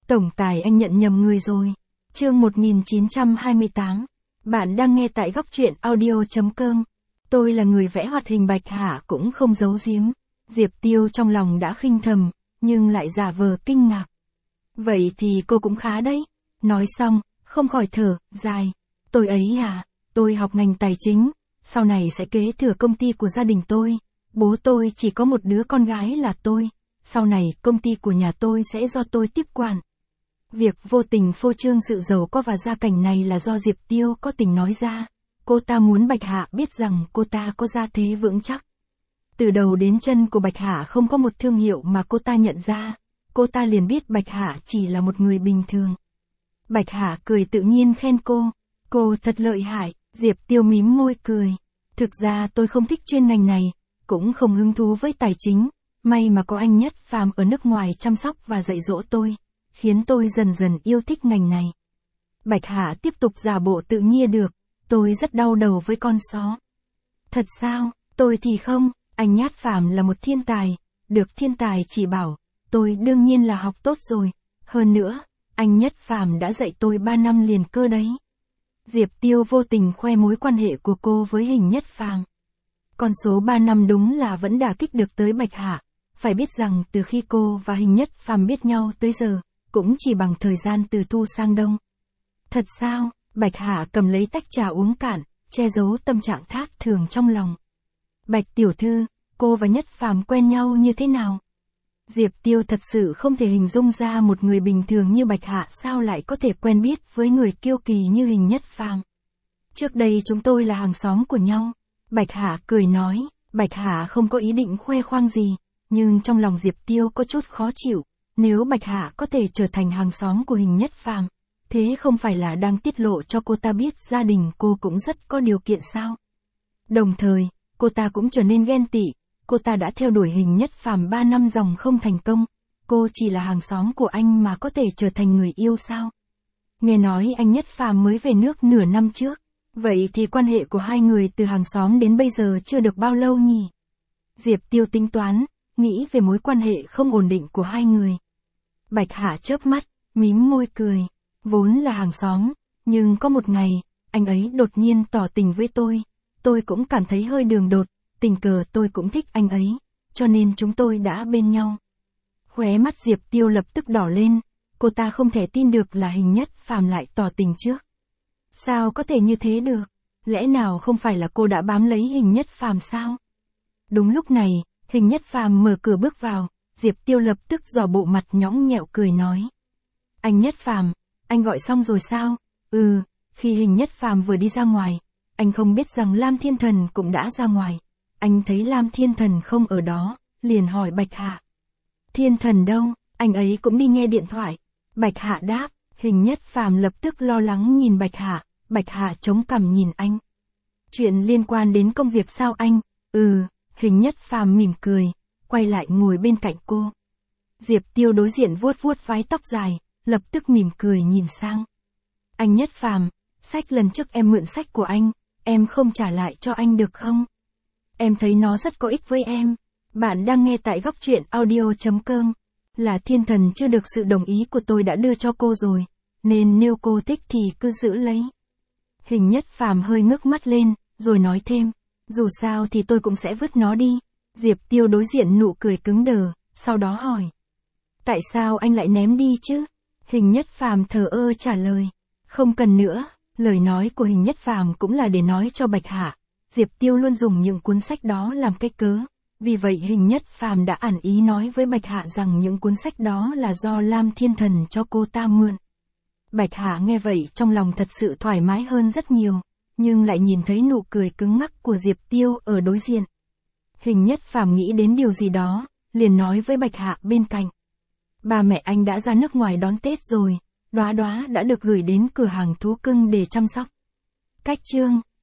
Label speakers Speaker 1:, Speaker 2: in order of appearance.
Speaker 1: Tổng tài anh nhận nhầm người rồi. Chương 1928. Bạn đang nghe tại góc truyện audio.com. Tôi là người vẽ hoạt hình Bạch Hạ cũng không giấu giếm. Diệp Tiêu trong lòng đã khinh thầm, nhưng lại giả vờ kinh ngạc. Vậy thì cô cũng khá đấy. Nói xong, không khỏi thở dài. Tôi ấy à, tôi học ngành tài chính, sau này sẽ kế thừa công ty của gia đình tôi. Bố tôi chỉ có một đứa con gái là tôi. Sau này công ty của nhà tôi sẽ do tôi tiếp quản. Việc vô tình phô trương sự giàu có và gia cảnh này là do Diệp Tiêu có tình nói ra. Cô ta muốn Bạch Hạ biết rằng cô ta có gia thế vững chắc. Từ đầu đến chân của Bạch Hạ không có một thương hiệu mà cô ta nhận ra. Cô ta liền biết Bạch Hạ chỉ là một người bình thường. Bạch Hạ cười tự nhiên khen cô. Cô thật lợi hại. Diệp Tiêu mím môi cười. Thực ra tôi không thích chuyên ngành này, cũng không hứng thú với tài chính. May mà có anh Nhất Phàm ở nước ngoài chăm sóc và dạy dỗ tôi, khiến tôi dần dần yêu thích ngành này. Bạch Hạ tiếp tục giả bộ tự nhiên được. Tôi rất đau đầu với con số. Thật sao? Tôi thì không. Anh Nhất Phàm là một thiên tài. Được thiên tài chỉ bảo. Tôi đương nhiên là học tốt rồi. Hơn nữa, anh Nhất Phàm đã dạy tôi 3 năm liền cơ đấy. Diệp Tiêu vô tình khoe mối quan hệ của cô với Hình Nhất Phàm. Con số 3 năm đúng là vẫn đả kích được tới Bạch Hạ. Phải biết rằng từ khi cô và Hình Nhất Phàm biết nhau tới giờ, cũng chỉ bằng thời gian từ thu sang đông. Thật sao? Bạch Hạ cầm lấy tách trà uống cạn, che giấu tâm trạng thát thường trong lòng. Bạch tiểu thư, cô và Nhất Phàm quen nhau như thế nào? Diệp Tiêu thật sự không thể hình dung ra một người bình thường như Bạch Hạ sao lại có thể quen biết với người kiêu kỳ như Hình Nhất Phàm. Trước đây chúng tôi là hàng xóm của nhau. Bạch Hạ cười nói. Bạch Hạ không có ý định khoe khoang gì, nhưng trong lòng Diệp Tiêu có chút khó chịu. Nếu Bạch Hạ có thể trở thành hàng xóm của Hình Nhất Phàm, thế không phải là đang tiết lộ cho cô ta biết gia đình cô cũng rất có điều kiện sao? Đồng thời, cô ta cũng trở nên ghen tị. Cô ta đã theo đuổi Hình Nhất Phàm 3 năm dòng không thành công. Cô chỉ là hàng xóm của anh mà có thể trở thành người yêu sao? Nghe nói anh Nhất Phàm mới về nước nửa năm trước. Vậy thì quan hệ của hai người từ hàng xóm đến bây giờ chưa được bao lâu nhỉ? Diệp Tiêu tính toán, nghĩ về mối quan hệ không ổn định của hai người. Bạch Hạ chớp mắt, mím môi cười. Vốn là hàng xóm, nhưng có một ngày, anh ấy đột nhiên tỏ tình với tôi. Tôi cũng cảm thấy hơi đường đột, tình cờ tôi cũng thích anh ấy, cho nên chúng tôi đã bên nhau. Khóe mắt Diệp Tiêu lập tức đỏ lên, cô ta không thể tin được là Hình Nhất Phàm lại tỏ tình trước. Sao có thể như thế được? Lẽ nào không phải là cô đã bám lấy Hình Nhất Phàm sao? Đúng lúc này, Hình Nhất Phàm mở cửa bước vào, Diệp Tiêu lập tức giỏ bộ mặt nhõng nhẽo cười nói. Anh Nhất Phàm, anh gọi xong rồi sao? Khi Hình Nhất Phàm vừa đi ra ngoài, anh không biết rằng Lam Thiên Thần cũng đã ra ngoài. Anh thấy Lam Thiên Thần không ở đó, liền hỏi Bạch Hạ. Thiên Thần đâu? Anh ấy cũng đi nghe điện thoại. Bạch Hạ đáp. Hình Nhất Phàm lập tức lo lắng nhìn Bạch Hạ. Bạch Hạ chống cằm nhìn anh. Chuyện liên quan đến công việc sao anh? Hình Nhất Phàm mỉm cười, quay lại ngồi bên cạnh cô. Diệp Tiêu đối diện vuốt vuốt vái tóc dài, lập tức mỉm cười nhìn sang. Anh Nhất Phàm, sách lần trước em mượn sách của anh, em không trả lại cho anh được không? Em thấy nó rất có ích với em. Bạn đang nghe tại góc truyện audio.com. Là Thiên Thần chưa được sự đồng ý của tôi đã đưa cho cô rồi, nên nếu cô thích thì cứ giữ lấy. Hình Nhất Phàm hơi ngước mắt lên, rồi nói thêm, dù sao thì tôi cũng sẽ vứt nó đi. Diệp Tiêu đối diện nụ cười cứng đờ, sau đó hỏi. Tại sao anh lại ném đi chứ? Hình Nhất Phàm thờ ơ trả lời. Không cần nữa. Lời nói của Hình Nhất Phàm cũng là để nói cho Bạch Hạ. Diệp Tiêu luôn dùng những cuốn sách đó làm cái cớ. Vì vậy Hình Nhất Phàm đã ẩn ý nói với Bạch Hạ rằng những cuốn sách đó là do Lam Thiên Thần cho cô ta mượn. Bạch Hạ nghe vậy trong lòng thật sự thoải mái hơn rất nhiều, nhưng lại nhìn thấy nụ cười cứng ngắc của Diệp Tiêu ở đối diện. Hình Nhất Phàm nghĩ đến điều gì đó, liền nói với Bạch Hạ bên cạnh. Ba mẹ anh đã ra nước ngoài đón Tết rồi, Đóa Đóa đã được gửi đến cửa hàng thú cưng để chăm sóc. Cách chương